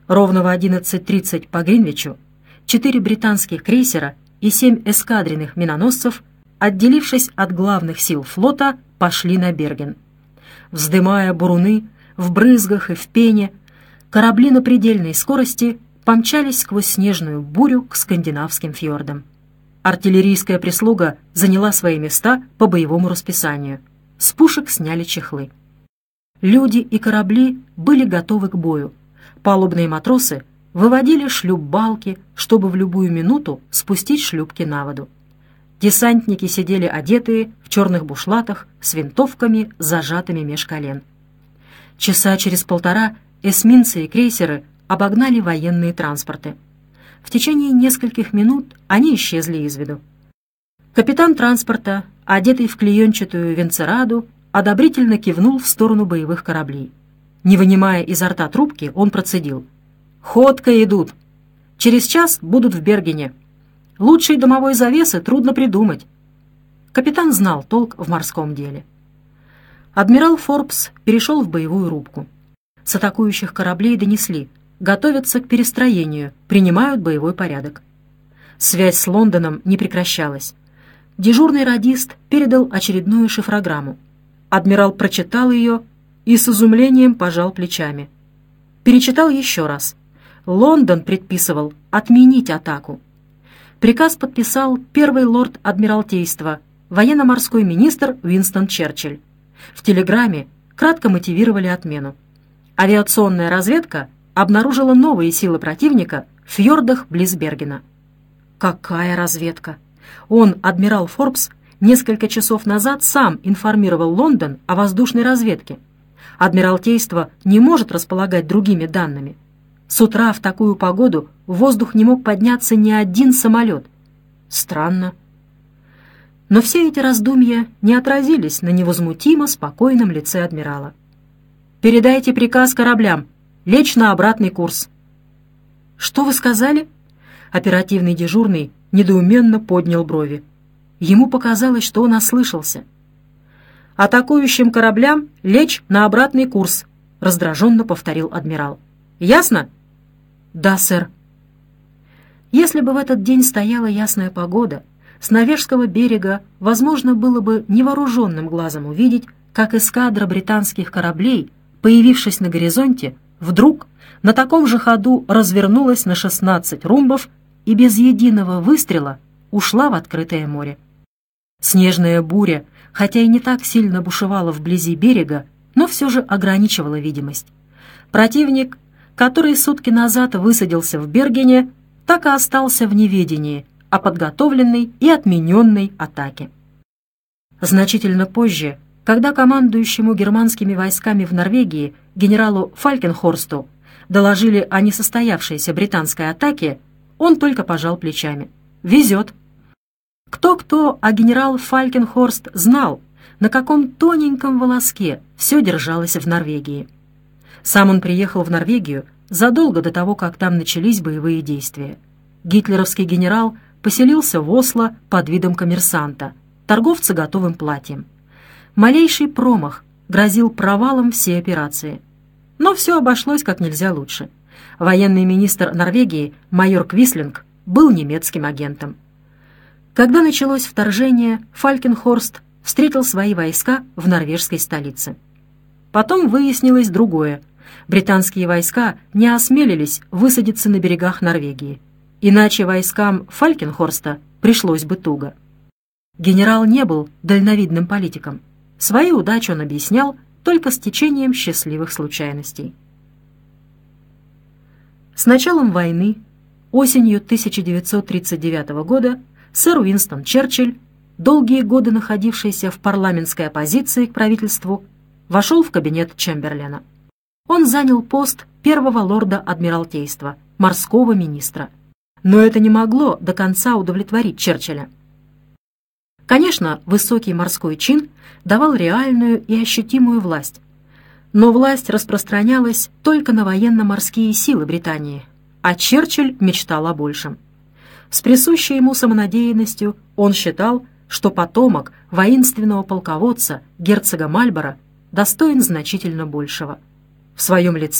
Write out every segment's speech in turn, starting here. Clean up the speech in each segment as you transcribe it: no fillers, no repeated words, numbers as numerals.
Ровно в 11:30 по Гринвичу 4 британских крейсера и 7 эскадренных миноносцев, отделившись от главных сил флота, пошли на Берген. Вздымая буруны, в брызгах и в пене, корабли на предельной скорости помчались сквозь снежную бурю к скандинавским фьордам. Артиллерийская прислуга заняла свои места по боевому расписанию. С пушек сняли чехлы. Люди и корабли были готовы к бою. Палубные матросы выводили шлюпбалки, чтобы в любую минуту спустить шлюпки на воду. Десантники сидели одетые в черных бушлатах с винтовками, зажатыми меж колен. Часа через полтора эсминцы и крейсеры обогнали военные транспорты. В течение нескольких минут они исчезли из виду. Капитан транспорта, одетый в клеенчатую венцераду, одобрительно кивнул в сторону боевых кораблей. Не вынимая изо рта трубки, он процедил: «Ходко идут. Через час будут в Бергене. Лучшей домовой завесы трудно придумать». Капитан знал толк в морском деле. Адмирал Форбс перешел в боевую рубку. С атакующих кораблей донесли: готовятся к перестроению, принимают боевой порядок. Связь с Лондоном не прекращалась. Дежурный радист передал очередную шифрограмму. Адмирал прочитал ее и с изумлением пожал плечами. Перечитал еще раз. Лондон предписывал отменить атаку. Приказ подписал первый лорд Адмиралтейства, военно-морской министр Уинстон Черчилль. В телеграмме кратко мотивировали отмену. Авиационная разведка обнаружила новые силы противника в фьордах близ Бергена. Какая разведка? Он, адмирал Форбс, несколько часов назад сам информировал Лондон о воздушной разведке. Адмиралтейство не может располагать другими данными. С утра в такую погоду в воздух не мог подняться ни один самолет. Странно. Но все эти раздумья не отразились на невозмутимо спокойном лице адмирала. «Передайте приказ кораблям лечь на обратный курс». «Что вы сказали?» Оперативный дежурный недоуменно поднял брови. Ему показалось, что он ослышался. «Атакующим кораблям лечь на обратный курс», — раздраженно повторил адмирал. «Ясно?» «Да, сэр». Если бы в этот день стояла ясная погода, с Норвежского берега возможно было бы невооруженным глазом увидеть, как эскадра британских кораблей, появившись на горизонте, вдруг на таком же ходу развернулась на 16 румбов и без единого выстрела ушла в открытое море. Снежная буря, хотя и не так сильно бушевала вблизи берега, но все же ограничивала видимость. Противник, который сутки назад высадился в Бергене, так и остался в неведении о подготовленной и отмененной атаке. Значительно позже, когда командующему германскими войсками в Норвегии генералу Фалькенхорсту доложили о несостоявшейся британской атаке, он только пожал плечами. «Везет». Кто-кто, а генерал Фалькенхорст знал, на каком тоненьком волоске все держалось в Норвегии. Сам он приехал в Норвегию задолго до того, как там начались боевые действия. Гитлеровский генерал поселился в Осло под видом коммерсанта, торговца готовым платьем. Малейший промах грозил провалом всей операции. Но все обошлось как нельзя лучше. Военный министр Норвегии майор Квислинг был немецким агентом. Когда началось вторжение, Фалькенхорст встретил свои войска в норвежской столице. Потом выяснилось другое. Британские войска не осмелились высадиться на берегах Норвегии. Иначе войскам Фалькенхорста пришлось бы туго. Генерал не был дальновидным политиком. Свою удачу он объяснял только стечением счастливых случайностей. С началом войны, осенью 1939 года, сэр Уинстон Черчилль, долгие годы находившийся в парламентской оппозиции к правительству, вошел в кабинет Чемберлена. Он занял пост первого лорда Адмиралтейства, морского министра. Но это не могло до конца удовлетворить Черчилля. Конечно, высокий морской чин давал реальную и ощутимую власть, но власть распространялась только на военно-морские силы Британии, а Черчилль мечтал о большем. С присущей ему самонадеянностью он считал, что потомок воинственного полководца герцога Мальборо достоин значительно большего. В своем лице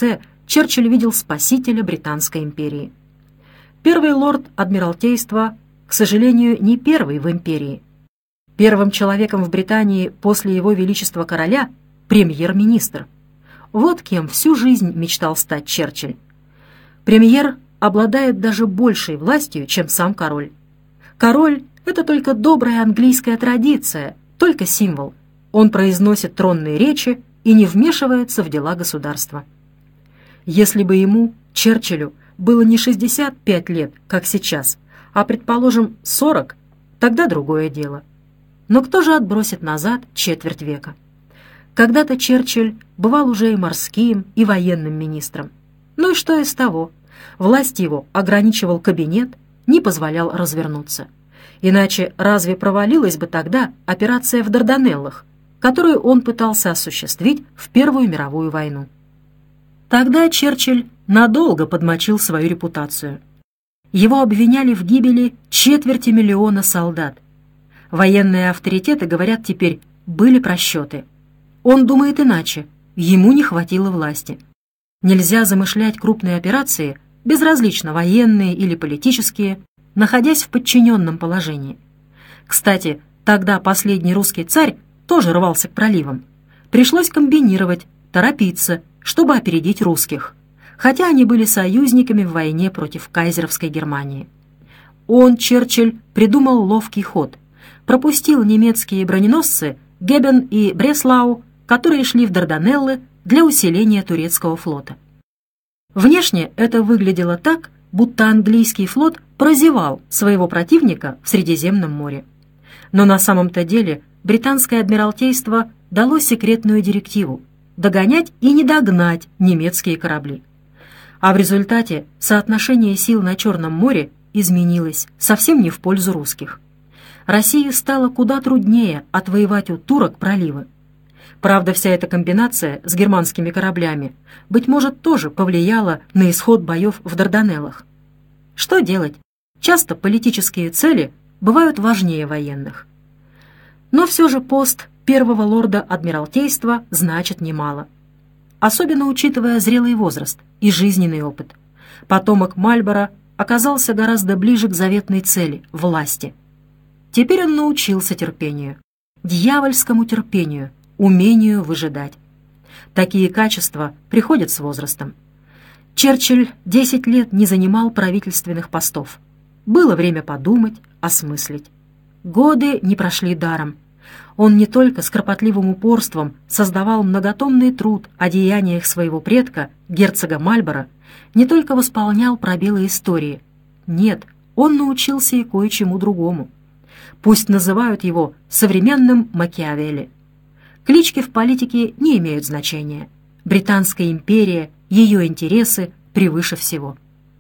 Черчилль видел спасителя Британской империи. Первый лорд Адмиралтейства, к сожалению, не первый в империи. Первым человеком в Британии после его величества короля – премьер-министр. Вот кем всю жизнь мечтал стать Черчилль. Премьер обладает даже большей властью, чем сам король. Король – это только добрая английская традиция, только символ. Он произносит тронные речи и не вмешивается в дела государства. Если бы ему, Черчиллю, было не 65 лет, как сейчас, а, предположим, 40, тогда другое дело. Но кто же отбросит назад четверть века? Когда-то Черчилль бывал уже и морским, и военным министром. Ну и что из того? Власть его ограничивал кабинет, не позволял развернуться. Иначе разве провалилась бы тогда операция в Дарданеллах, которую он пытался осуществить в Первую мировую войну? Тогда Черчилль надолго подмочил свою репутацию. Его обвиняли в гибели 250 000 солдат. Военные авторитеты говорят теперь, были просчеты. Он думает иначе, ему не хватило власти. Нельзя замышлять крупные операции, безразлично военные или политические, находясь в подчиненном положении. Кстати, тогда последний русский царь тоже рвался к проливам. Пришлось комбинировать, торопиться, чтобы опередить русских, хотя они были союзниками в войне против кайзеровской Германии. Он, Черчилль, придумал ловкий ход. Пропустил немецкие броненосцы Гебен и Бреслау, которые шли в Дарданеллы для усиления турецкого флота. Внешне это выглядело так, будто английский флот прозевал своего противника в Средиземном море. Но на самом-то деле британское адмиралтейство дало секретную директиву догонять и не догнать немецкие корабли. А в результате соотношение сил на Черном море изменилось совсем не в пользу русских. России стало куда труднее отвоевать у турок проливы. Правда, вся эта комбинация с германскими кораблями, быть может, тоже повлияла на исход боев в Дарданеллах. Что делать? Часто политические цели бывают важнее военных. Но все же пост первого лорда Адмиралтейства значит немало. Особенно учитывая зрелый возраст и жизненный опыт. Потомок Мальборо оказался гораздо ближе к заветной цели – власти. Теперь он научился терпению, дьявольскому терпению, умению выжидать. Такие качества приходят с возрастом. Черчилль 10 лет не занимал правительственных постов. Было время подумать, осмыслить. Годы не прошли даром. Он не только с кропотливым упорством создавал многотомный труд о деяниях своего предка, герцога Мальборо, не только восполнял пробелы истории. Нет, он научился и кое-чему другому. Пусть называют его современным Макиавелли. Клички в политике не имеют значения. Британская империя, ее интересы превыше всего.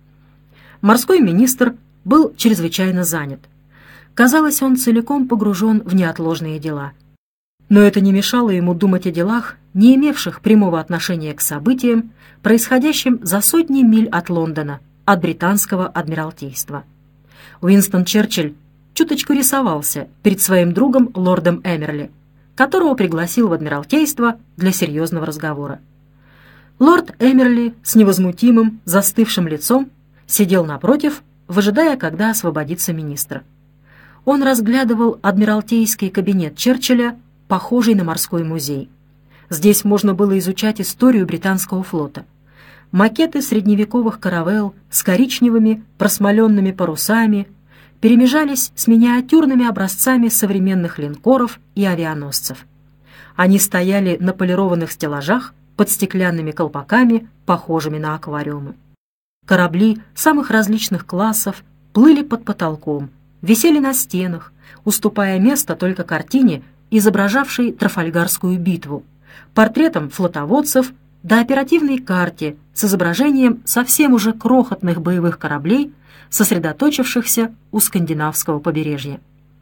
Морской министр был чрезвычайно занят. Казалось, он целиком погружен в неотложные дела. Но это не мешало ему думать о делах, не имевших прямого отношения к событиям, происходящим за сотни миль от Лондона, от британского адмиралтейства. Уинстон Черчилль чуточку рисовался перед своим другом лордом Эмерли, которого пригласил в адмиралтейство для серьезного разговора. Лорд Эмерли с невозмутимым, застывшим лицом сидел напротив, выжидая, когда освободится министр. Он разглядывал адмиралтейский кабинет Черчилля, похожий на морской музей. Здесь можно было изучать историю британского флота. Макеты средневековых каравелл с коричневыми просмоленными парусами перемежались с миниатюрными образцами современных линкоров и авианосцев. Они стояли на полированных стеллажах под стеклянными колпаками, похожими на аквариумы. Корабли самых различных классов плыли под потолком, висели на стенах, уступая место только картине, изображавшей Трафальгарскую битву, портретам флотоводцев да оперативной карте с изображением совсем уже крохотных боевых кораблей, сосредоточившихся у скандинавского побережья.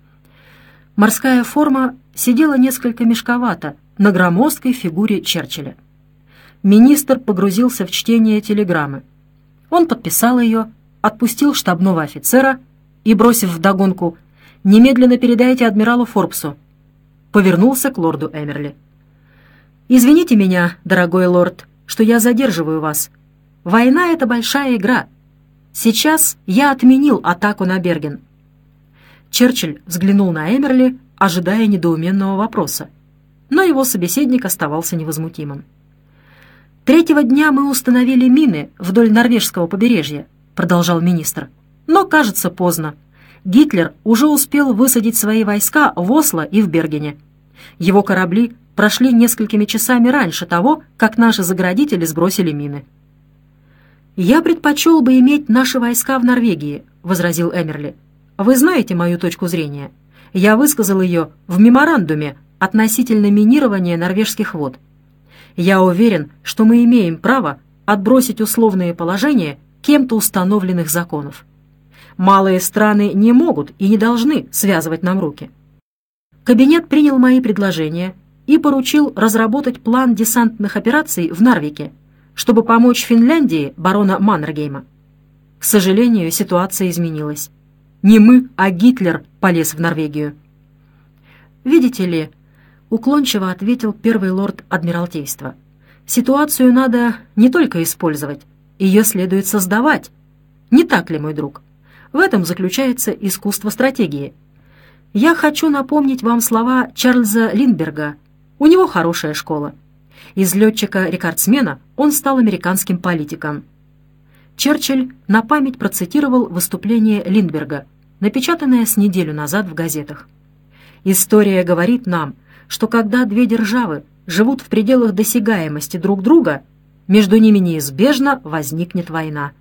Морская форма сидела несколько мешковато на громоздкой фигуре Черчилля. Министр погрузился в чтение телеграммы. Он подписал ее, отпустил штабного офицера и, бросив вдогонку «Немедленно передайте адмиралу Форбсу», повернулся к лорду Эмерли. «Извините меня, дорогой лорд, что я задерживаю вас, Война — это большая игра. Сейчас я отменил атаку на Берген». Черчилль взглянул на Эмерли, ожидая недоуменного вопроса, но его собеседник оставался невозмутимым. «Третьего дня мы установили мины вдоль норвежского побережья», — продолжал министр. «Но, кажется, поздно. Гитлер уже успел высадить свои войска в Осло и в Бергене. Его корабли прошли несколькими часами раньше того, как наши заградители сбросили мины». «Я предпочел бы иметь наши войска в Норвегии», — возразил Эмерли. «Вы знаете мою точку зрения. Я высказал ее в меморандуме относительно минирования норвежских вод. Я уверен, что мы имеем право отбросить условные положения кем-то установленных законов. Малые страны не могут и не должны связывать нам руки». Кабинет принял мои предложения и поручил разработать план десантных операций в Нарвике, чтобы помочь Финляндии барона Маннергейма. К сожалению, ситуация изменилась. Не мы, а Гитлер полез в Норвегию. «Видите ли», — уклончиво ответил первый лорд Адмиралтейства, «ситуацию надо не только использовать, ее следует создавать. Не так ли, мой друг? В этом заключается искусство стратегии. Я хочу напомнить вам слова Чарльза Линдберга. У него хорошая школа. Из летчика-рекордсмена он стал американским политиком». Черчилль на память процитировал выступление Линдберга, напечатанное с неделю назад в газетах. «История говорит нам, что когда две державы живут в пределах досягаемости друг друга, между ними неизбежно возникнет война».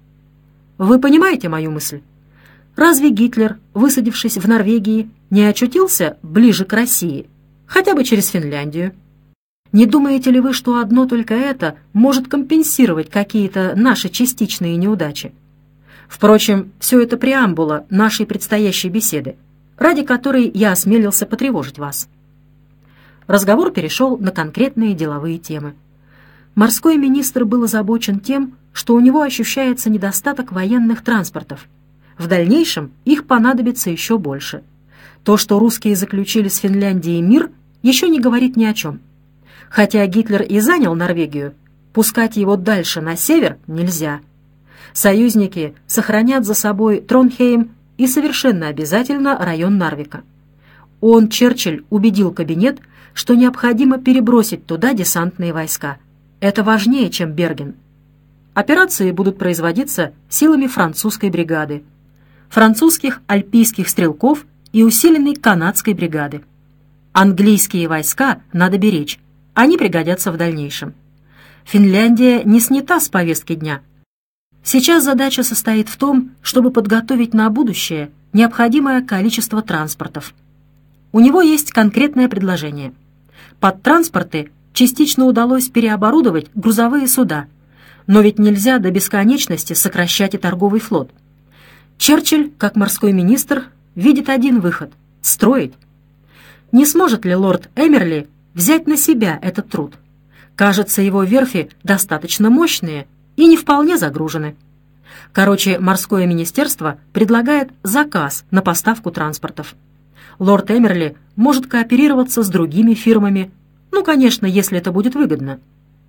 Вы понимаете мою мысль? Разве Гитлер, высадившись в Норвегии, не очутился ближе к России, хотя бы через Финляндию? Не думаете ли вы, что одно только это может компенсировать какие-то наши частичные неудачи? Впрочем, все это преамбула нашей предстоящей беседы, ради которой я осмелился потревожить вас. Разговор перешел на конкретные деловые темы. Морской министр был озабочен тем, что у него ощущается недостаток военных транспортов. В дальнейшем их понадобится еще больше. То, что русские заключили с Финляндией мир, еще не говорит ни о чем. Хотя Гитлер и занял Норвегию, пускать его дальше на север нельзя. Союзники сохранят за собой Тронхейм и совершенно обязательно район Нарвика. Он, Черчилль, убедил кабинет, что необходимо перебросить туда десантные войска. Это важнее, чем Берген. Операции будут производиться силами французской бригады, французских альпийских стрелков и усиленной канадской бригады. Английские войска надо беречь, они пригодятся в дальнейшем. Финляндия не снята с повестки дня. Сейчас задача состоит в том, чтобы подготовить на будущее необходимое количество транспортов. У него есть конкретное предложение. Под транспорты частично удалось переоборудовать грузовые суда, но ведь нельзя до бесконечности сокращать и торговый флот. Черчилль, как морской министр, видит один выход — строить. Не сможет ли лорд Эмерли взять на себя этот труд? Кажется, его верфи достаточно мощные и не вполне загружены. Короче, морское министерство предлагает заказ на поставку транспортов. Лорд Эмерли может кооперироваться с другими фирмами, конечно, если это будет выгодно.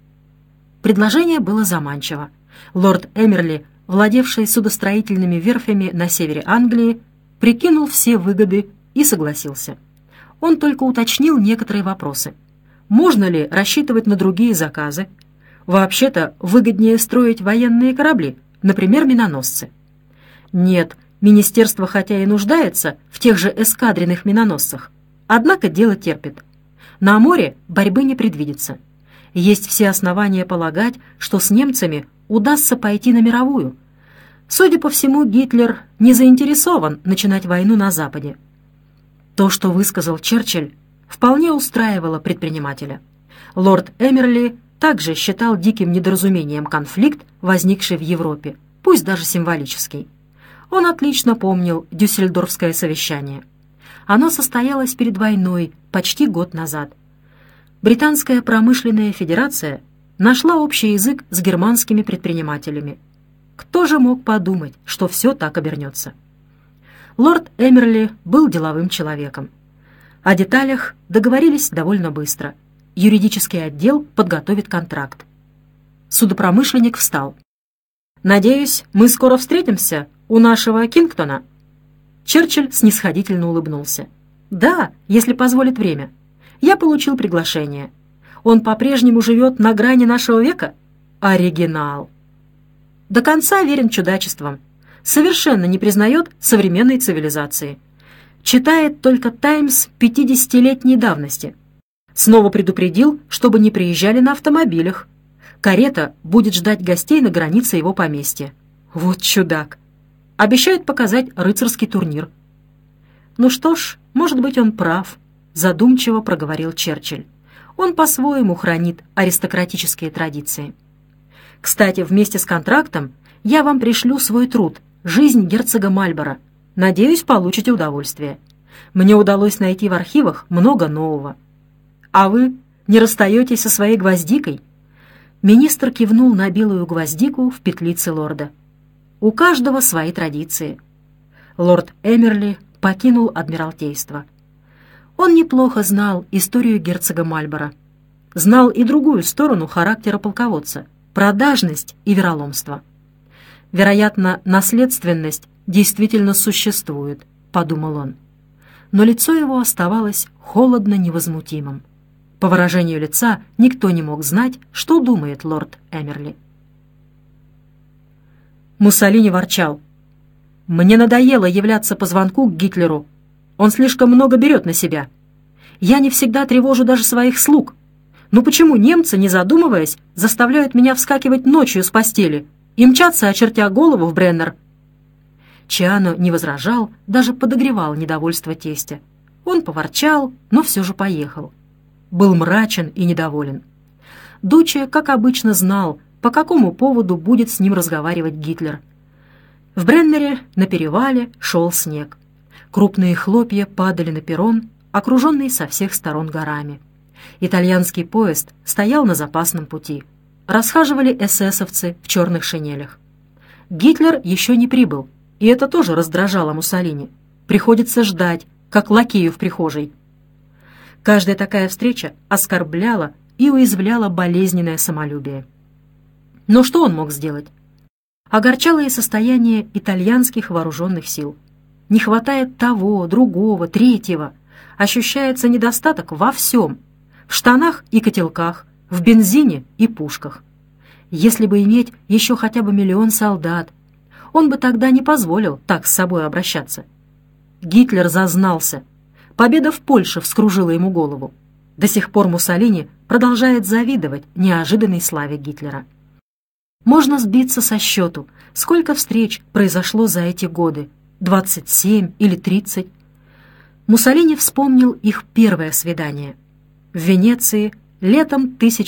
Предложение было заманчиво. Лорд Эмерли, владевший судостроительными верфями на севере Англии, прикинул все выгоды и согласился. Он только уточнил некоторые вопросы. Можно ли рассчитывать на другие заказы? Вообще-то выгоднее строить военные корабли, например, миноносцы. Нет, министерство хотя и нуждается в тех же эскадренных миноносцах, однако дело терпит. На море борьбы не предвидится. Есть все основания полагать, что с немцами удастся пойти на мировую. Судя по всему, Гитлер не заинтересован начинать войну на Западе. То, что высказал Черчилль, вполне устраивало предпринимателя. Лорд Эмерли также считал диким недоразумением конфликт, возникший в Европе, пусть даже символический. Он отлично помнил Дюссельдорфское совещание. Оно состоялось перед войной почти год назад. Британская промышленная федерация нашла общий язык с германскими предпринимателями. Кто же мог подумать, что все так обернется? Лорд Эмерли был деловым человеком. О деталях договорились довольно быстро. Юридический отдел подготовит контракт. Судопромышленник встал. «Надеюсь, мы скоро встретимся у нашего Кингтона?» Черчилль снисходительно улыбнулся. «Да, если позволит время. Я получил приглашение. Он по-прежнему живет на грани нашего века? Оригинал. До конца верен чудачествам. Совершенно не признает современной цивилизации. Читает только «Таймс» 50-летней давности. Снова предупредил, чтобы не приезжали на автомобилях. Карета будет ждать гостей на границе его поместья. Вот чудак. Обещает показать рыцарский турнир». «Ну что ж, может быть, он прав», — задумчиво проговорил Черчилль. «Он по-своему хранит аристократические традиции. Кстати, вместе с контрактом я вам пришлю свой труд «Жизнь герцога Мальборо». Надеюсь, получите удовольствие. Мне удалось найти в архивах много нового. А вы не расстаетесь со своей гвоздикой?» Министр кивнул на белую гвоздику в петлице лорда. «У каждого свои традиции». Лорд Эмерли покинул Адмиралтейство. Он неплохо знал историю герцога Мальборо. Знал и другую сторону характера полководца — продажность и вероломство. «Вероятно, наследственность действительно существует», — подумал он. Но лицо его оставалось холодно невозмутимым. По выражению лица никто не мог знать, что думает лорд Эмерли. Муссолини ворчал. «Мне надоело являться по звонку к Гитлеру. Он слишком много берет на себя. Я не всегда тревожу даже своих слуг. Но почему немцы, не задумываясь, заставляют меня вскакивать ночью с постели и мчаться, очертя голову, в Бреннер?» Чиано не возражал, даже подогревал недовольство тестя. Он поворчал, но все же поехал. Был мрачен и недоволен. Дуче, как обычно, знал, по какому поводу будет с ним разговаривать Гитлер. В Бреннере на перевале шел снег. Крупные хлопья падали на перрон, окруженный со всех сторон горами. Итальянский поезд стоял на запасном пути. Расхаживали эсэсовцы в черных шинелях. Гитлер еще не прибыл, и это тоже раздражало Муссолини. Приходится ждать, как лакею в прихожей. Каждая такая встреча оскорбляла и уязвляла болезненное самолюбие. Но что он мог сделать? Огорчало и состояние итальянских вооруженных сил. Не хватает того, другого, третьего. Ощущается недостаток во всем. В штанах и котелках, в бензине и пушках. Если бы иметь еще хотя бы 1 миллион солдат, он бы тогда не позволил так с собой обращаться. Гитлер зазнался. Победа в Польше вскружила ему голову. До сих пор Муссолини продолжает завидовать неожиданной славе Гитлера. Можно сбиться со счету, сколько встреч произошло за эти годы, 27 или 30. Муссолини вспомнил их первое свидание в Венеции летом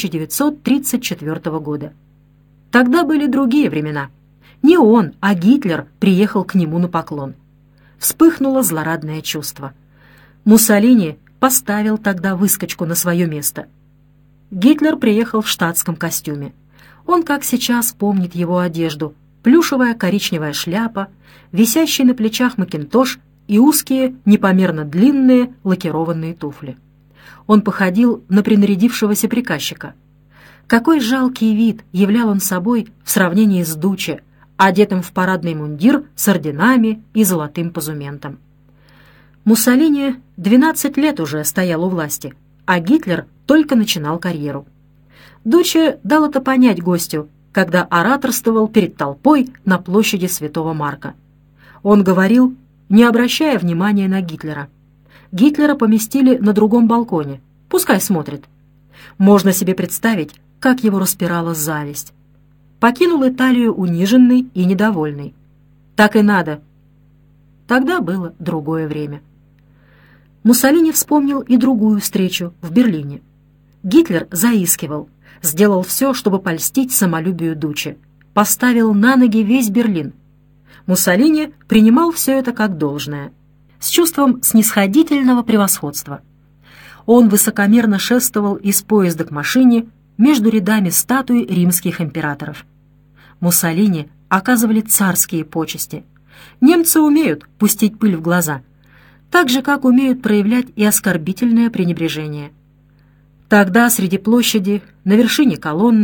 1934 года. Тогда были другие времена. Не он, а Гитлер приехал к нему на поклон. Вспыхнуло злорадное чувство. Муссолини поставил тогда выскочку на свое место. Гитлер приехал в штатском костюме. Он, как сейчас, помнит его одежду: плюшевая коричневая шляпа, висящий на плечах макинтош и узкие, непомерно длинные лакированные туфли. Он походил на принарядившегося приказчика. Какой жалкий вид являл он собой в сравнении с Дуче, одетым в парадный мундир с орденами и золотым позументом. Муссолини 12 лет уже стоял у власти, а Гитлер только начинал карьеру. Дуче дал это понять гостю, когда ораторствовал перед толпой на площади Святого Марка. Он говорил, не обращая внимания на Гитлера. Гитлера поместили на другом балконе, пускай смотрит. Можно себе представить, как его распирала зависть. Покинул Италию униженный и недовольный. Так и надо. Тогда было другое время. Муссолини вспомнил и другую встречу в Берлине. Гитлер заискивал, сделал все, чтобы польстить самолюбию Дуче, поставил на ноги весь Берлин. Муссолини принимал все это как должное, с чувством снисходительного превосходства. Он высокомерно шествовал из поезда к машине между рядами статуй римских императоров. Муссолини оказывали царские почести. Немцы умеют пустить пыль в глаза, так же, как умеют проявлять и оскорбительное пренебрежение. Тогда среди площади, на вершине колонны,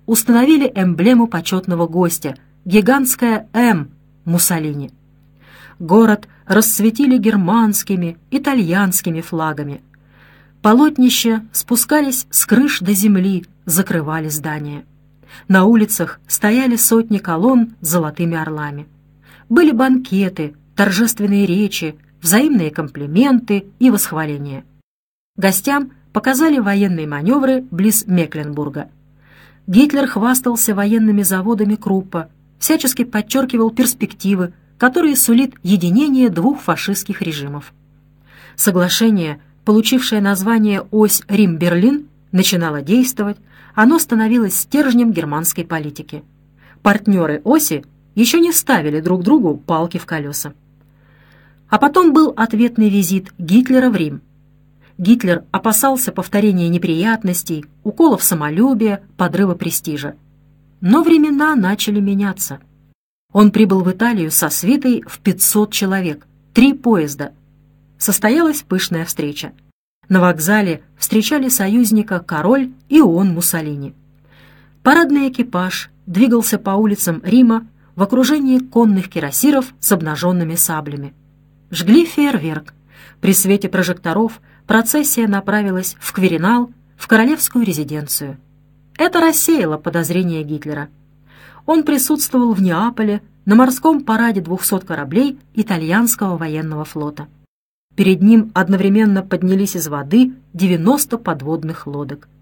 установили эмблему почетного гостя — гигантское «М» Муссолини. Город расцветили германскими, итальянскими флагами. Полотнища спускались с крыш до земли, закрывали здания. На улицах стояли сотни колонн с золотыми орлами. Были банкеты, торжественные речи, взаимные комплименты и восхваления. Гостям показали военные маневры близ Мекленбурга. Гитлер хвастался военными заводами Круппа, всячески подчеркивал перспективы, которые сулит единение двух фашистских режимов. Соглашение, получившее название «Ось Рим-Берлин», начинало действовать, оно становилось стержнем германской политики. Партнеры оси еще не ставили друг другу палки в колеса. А потом был ответный визит Гитлера в Рим. Гитлер опасался повторения неприятностей, уколов самолюбия, подрыва престижа. Но времена начали меняться. Он прибыл в Италию со свитой в 500 человек, 3 поезда. Состоялась пышная встреча. На вокзале встречали союзника король и он Муссолини. Парадный экипаж двигался по улицам Рима в окружении конных кирасиров с обнаженными саблями. Жгли фейерверк. При свете прожекторов процессия направилась в Квиринал, в королевскую резиденцию. Это рассеяло подозрения Гитлера. Он присутствовал в Неаполе на морском параде 200 кораблей итальянского военного флота. Перед ним одновременно поднялись из воды 90 подводных лодок.